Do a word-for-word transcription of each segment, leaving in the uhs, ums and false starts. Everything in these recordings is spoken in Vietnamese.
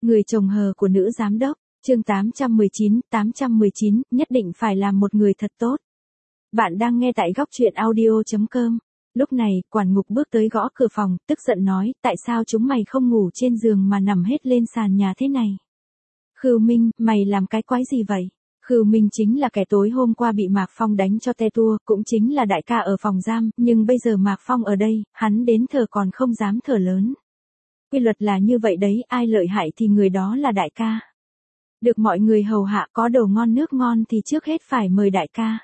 Người chồng hờ của nữ giám đốc, chương tám trăm mười chín, tám trăm mười chín, nhất định phải làm một người thật tốt. Bạn đang nghe tại góc truyện audio chấm com. Lúc này, quản ngục bước tới gõ cửa phòng, tức giận nói, tại sao chúng mày không ngủ trên giường mà nằm hết lên sàn nhà thế này? Khưu Minh, mày làm cái quái gì vậy? Khưu Minh chính là kẻ tối hôm qua bị Mạc Phong đánh cho te tua, cũng chính là đại ca ở phòng giam, nhưng bây giờ Mạc Phong ở đây, hắn đến thở còn không dám thở lớn. Quy luật là như vậy đấy, ai lợi hại thì người đó là đại ca. Được mọi người hầu hạ có đồ ngon nước ngon thì trước hết phải mời đại ca.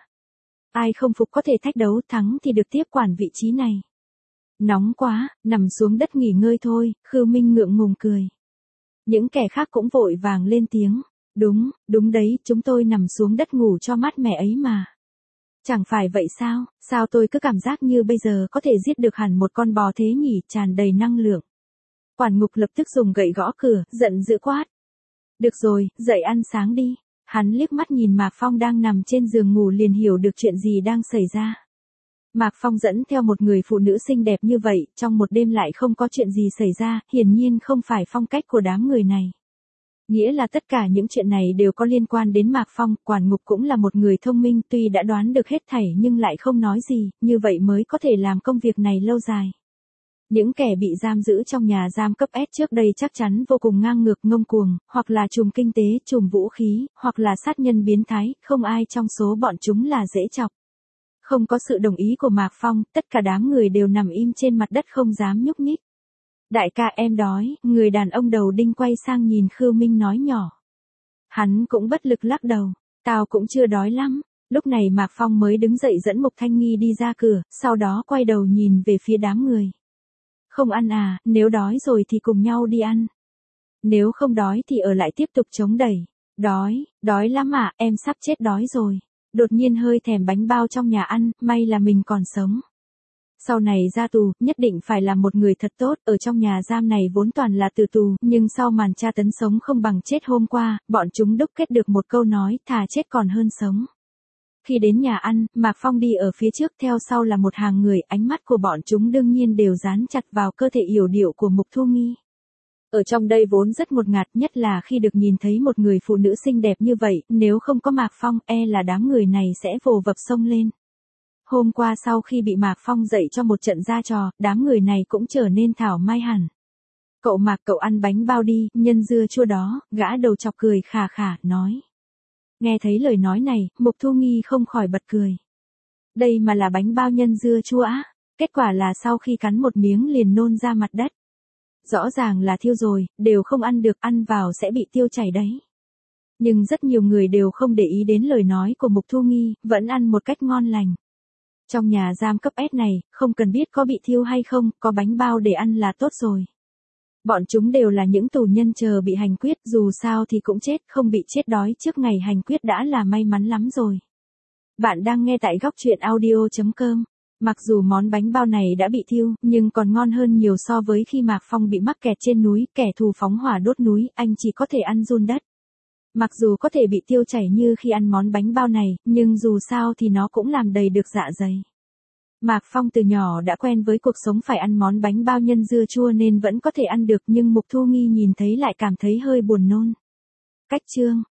Ai không phục có thể thách đấu thắng thì được tiếp quản vị trí này. Nóng quá, nằm xuống đất nghỉ ngơi thôi, Khưu Minh ngượng ngùng cười. Những kẻ khác cũng vội vàng lên tiếng. Đúng, đúng đấy, chúng tôi nằm xuống đất ngủ cho mát mẻ ấy mà. Chẳng phải vậy sao, sao tôi cứ cảm giác như bây giờ có thể giết được hẳn một con bò thế nhỉ, tràn đầy năng lượng. Quản ngục lập tức dùng gậy gõ cửa, giận dữ quát. Được rồi, dậy ăn sáng đi. Hắn liếc mắt nhìn Mạc Phong đang nằm trên giường ngủ liền hiểu được chuyện gì đang xảy ra. Mạc Phong dẫn theo một người phụ nữ xinh đẹp như vậy, trong một đêm lại không có chuyện gì xảy ra, hiển nhiên không phải phong cách của đám người này. Nghĩa là tất cả những chuyện này đều có liên quan đến Mạc Phong, quản ngục cũng là một người thông minh, tuy đã đoán được hết thảy nhưng lại không nói gì, như vậy mới có thể làm công việc này lâu dài. Những kẻ bị giam giữ trong nhà giam cấp S trước đây chắc chắn vô cùng ngang ngược ngông cuồng, hoặc là trùm kinh tế, trùm vũ khí, hoặc là sát nhân biến thái, không ai trong số bọn chúng là dễ chọc. Không có sự đồng ý của Mạc Phong, tất cả đám người đều nằm im trên mặt đất không dám nhúc nhích. Đại ca em đói, người đàn ông đầu đinh quay sang nhìn Khưu Minh nói nhỏ. Hắn cũng bất lực lắc đầu, tao cũng chưa đói lắm. Lúc này Mạc Phong mới đứng dậy dẫn Mục Thanh Nghi đi ra cửa, sau đó quay đầu nhìn về phía đám người. Không ăn à, nếu đói rồi thì cùng nhau đi ăn. Nếu không đói thì ở lại tiếp tục chống đẩy. Đói, đói lắm à, em sắp chết đói rồi. Đột nhiên hơi thèm bánh bao trong nhà ăn, may là mình còn sống. Sau này ra tù, nhất định phải là một người thật tốt, ở trong nhà giam này vốn toàn là tử tù, nhưng sau màn tra tấn sống không bằng chết hôm qua, bọn chúng đúc kết được một câu nói, thà chết còn hơn sống. Khi đến nhà ăn, Mạc Phong đi ở phía trước, theo sau là một hàng người, ánh mắt của bọn chúng đương nhiên đều dán chặt vào cơ thể yểu điệu của Mục Thu Nghi. Ở trong đây vốn rất ngột ngạt, nhất là khi được nhìn thấy một người phụ nữ xinh đẹp như vậy, nếu không có Mạc Phong, e là đám người này sẽ vồ vập xông lên. Hôm qua sau khi bị Mạc Phong dạy cho một trận ra trò, đám người này cũng trở nên thảo mai hẳn. Cậu Mạc, cậu ăn bánh bao đi, nhân dưa chua đó, gã đầu chọc cười khà khà, nói. Nghe thấy lời nói này, Mục Thu Nghi không khỏi bật cười. Đây mà là bánh bao nhân dưa chua á, kết quả là sau khi cắn một miếng liền nôn ra mặt đất. Rõ ràng là thiêu rồi, đều không ăn được, ăn vào sẽ bị tiêu chảy đấy. Nhưng rất nhiều người đều không để ý đến lời nói của Mục Thu Nghi, vẫn ăn một cách ngon lành. Trong nhà giam cấp S này, không cần biết có bị thiêu hay không, có bánh bao để ăn là tốt rồi. Bọn chúng đều là những tù nhân chờ bị hành quyết, dù sao thì cũng chết, không bị chết đói trước ngày hành quyết đã là may mắn lắm rồi. Bạn đang nghe tại góc truyện audio chấm com. Mặc dù món bánh bao này đã bị thiêu, nhưng còn ngon hơn nhiều so với khi Mạc Phong bị mắc kẹt trên núi, kẻ thù phóng hỏa đốt núi, anh chỉ có thể ăn giun đất. Mặc dù có thể bị tiêu chảy như khi ăn món bánh bao này, nhưng dù sao thì nó cũng làm đầy được dạ dày. Mạc Phong từ nhỏ đã quen với cuộc sống phải ăn món bánh bao nhân dưa chua nên vẫn có thể ăn được, nhưng Mục Thu Nghi nhìn thấy lại cảm thấy hơi buồn nôn. Cách chương